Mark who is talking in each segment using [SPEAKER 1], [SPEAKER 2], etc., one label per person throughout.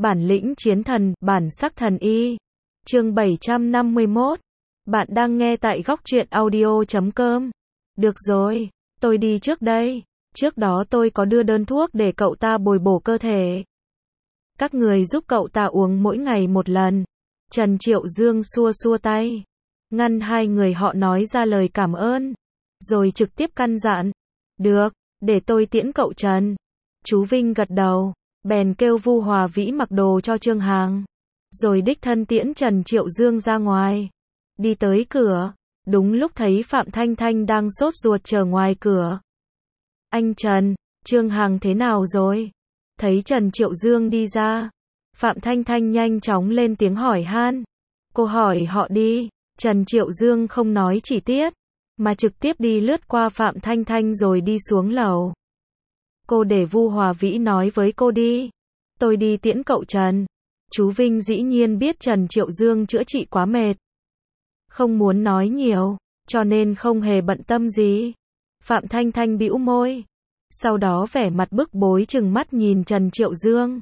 [SPEAKER 1] Bản lĩnh chiến thần, bản sắc thần y. Chương 751. Bạn đang nghe tại góc truyện audio.com. Được rồi, tôi đi trước đây. Trước đó tôi có đưa đơn thuốc để cậu ta bồi bổ cơ thể. Các người giúp cậu ta uống mỗi ngày một lần. Trần Triệu Dương xua xua tay, ngăn hai người họ nói ra lời cảm ơn, rồi trực tiếp căn dặn. Được, để tôi tiễn cậu Trần. Chú Vinh gật đầu, bèn kêu Vu Hòa Vĩ mặc đồ cho Trương Hằng, rồi đích thân tiễn Trần Triệu Dương ra ngoài. Đi tới cửa, đúng lúc thấy Phạm Thanh Thanh đang sốt ruột chờ ngoài cửa. Anh Trần, Trương Hằng thế nào rồi? Thấy Trần Triệu Dương đi ra, Phạm Thanh Thanh nhanh chóng lên tiếng hỏi han. Cô hỏi họ đi. Trần Triệu Dương không nói chi tiết, mà trực tiếp đi lướt qua Phạm Thanh Thanh rồi đi xuống lầu. Cô để Vu Hòa Vĩ nói với cô đi. Tôi đi tiễn cậu Trần. Chú Vinh dĩ nhiên biết Trần Triệu Dương chữa trị quá mệt, không muốn nói nhiều, cho nên không hề bận tâm gì. Phạm Thanh Thanh bĩu môi, sau đó vẻ mặt bức bối trừng mắt nhìn Trần Triệu Dương.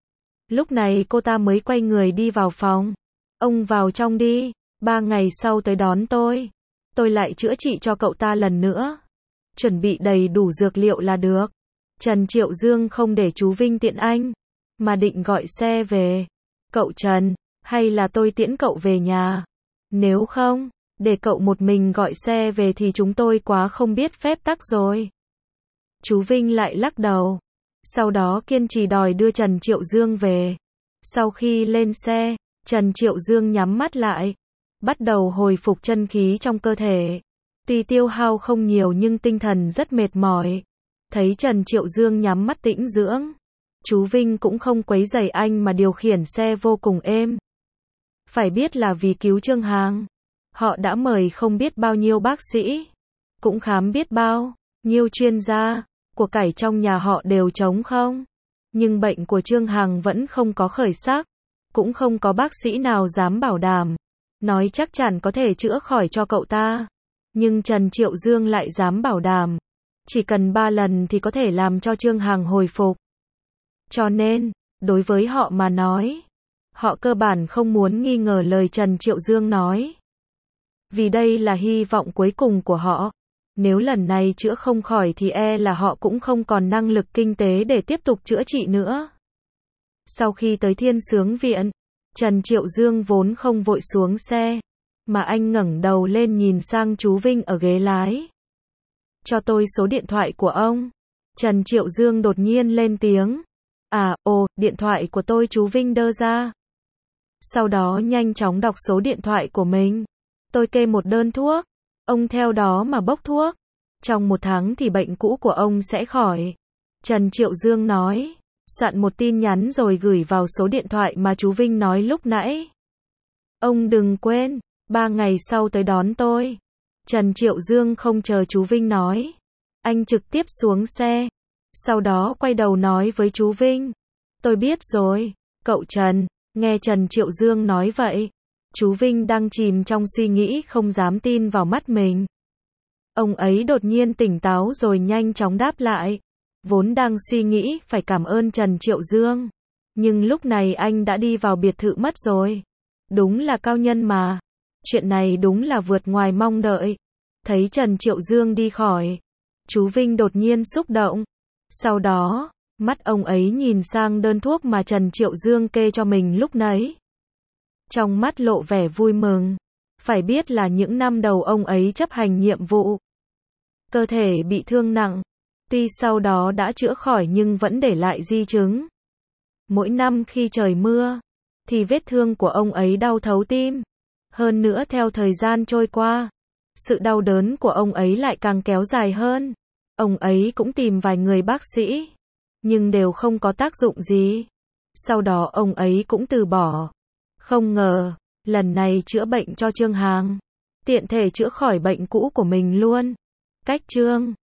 [SPEAKER 1] Lúc này cô ta mới quay người đi vào phòng. Ông vào trong đi, 3 ngày sau tới đón tôi lại chữa trị cho cậu ta lần nữa. Chuẩn bị đầy đủ dược liệu là được. Trần Triệu Dương không để chú Vinh tiện anh, mà định gọi xe về. Cậu Trần, hay là tôi tiễn cậu về nhà? Nếu không, để cậu một mình gọi xe về thì chúng tôi quá không biết phép tắc rồi. Chú Vinh lại lắc đầu, sau đó kiên trì đòi đưa Trần Triệu Dương về. Sau khi lên xe, Trần Triệu Dương nhắm mắt lại, bắt đầu hồi phục chân khí trong cơ thể. Tuy tiêu hao không nhiều nhưng tinh thần rất mệt mỏi. Thấy Trần Triệu Dương nhắm mắt tĩnh dưỡng, chú Vinh cũng không quấy rầy anh mà điều khiển xe vô cùng êm. Phải biết là vì cứu Trương Hằng, họ đã mời không biết bao nhiêu bác sĩ, cũng khám biết bao nhiêu chuyên gia, của cải trong nhà họ đều trống không. Nhưng bệnh của Trương Hằng vẫn không có khởi sắc, cũng không có bác sĩ nào dám bảo đảm, nói chắc chắn có thể chữa khỏi cho cậu ta. Nhưng Trần Triệu Dương lại dám bảo đảm, chỉ cần 3 lần thì có thể làm cho Trương Hằng hồi phục. Cho nên, đối với họ mà nói, họ cơ bản không muốn nghi ngờ lời Trần Triệu Dương nói. Vì đây là hy vọng cuối cùng của họ. Nếu lần này chữa không khỏi thì là họ cũng không còn năng lực kinh tế để tiếp tục chữa trị nữa. Sau khi tới Thiên Sướng Viện, Trần Triệu Dương vốn không vội xuống xe, mà anh ngẩng đầu lên nhìn sang chú Vinh ở ghế lái. Cho tôi số điện thoại của ông. Trần Triệu Dương đột nhiên lên tiếng. Điện thoại của tôi, chú Vinh đơ ra. Sau đó nhanh chóng đọc số điện thoại của mình. Tôi kê một đơn thuốc, ông theo đó mà bốc thuốc. Trong 1 tháng thì bệnh cũ của ông sẽ khỏi. Trần Triệu Dương nói, soạn một tin nhắn rồi gửi vào số điện thoại mà chú Vinh nói lúc nãy. Ông đừng quên, 3 ngày sau tới đón tôi. Trần Triệu Dương không chờ chú Vinh nói, anh trực tiếp xuống xe. Sau đó quay đầu nói với chú Vinh, tôi biết rồi, cậu Trần. Nghe Trần Triệu Dương nói vậy, chú Vinh đang chìm trong suy nghĩ không dám tin vào mắt mình. Ông ấy đột nhiên tỉnh táo rồi nhanh chóng đáp lại. Vốn đang suy nghĩ phải cảm ơn Trần Triệu Dương, nhưng lúc này anh đã đi vào biệt thự mất rồi. Đúng là cao nhân mà. Chuyện này đúng là vượt ngoài mong đợi. Thấy Trần Triệu Dương đi khỏi, chú Vinh đột nhiên xúc động. Sau đó, mắt ông ấy nhìn sang đơn thuốc mà Trần Triệu Dương kê cho mình lúc nãy. Trong mắt lộ vẻ vui mừng. Phải biết là những năm đầu ông ấy chấp hành nhiệm vụ, cơ thể bị thương nặng. Tuy sau đó đã chữa khỏi nhưng vẫn để lại di chứng. Mỗi năm khi trời mưa, thì vết thương của ông ấy đau thấu tim. Hơn nữa theo thời gian trôi qua, sự đau đớn của ông ấy lại càng kéo dài hơn. Ông ấy cũng tìm vài người bác sĩ, nhưng đều không có tác dụng gì. Sau đó ông ấy cũng từ bỏ. Không ngờ, lần này chữa bệnh cho Trương Hằng, tiện thể chữa khỏi bệnh cũ của mình luôn. Cách Trương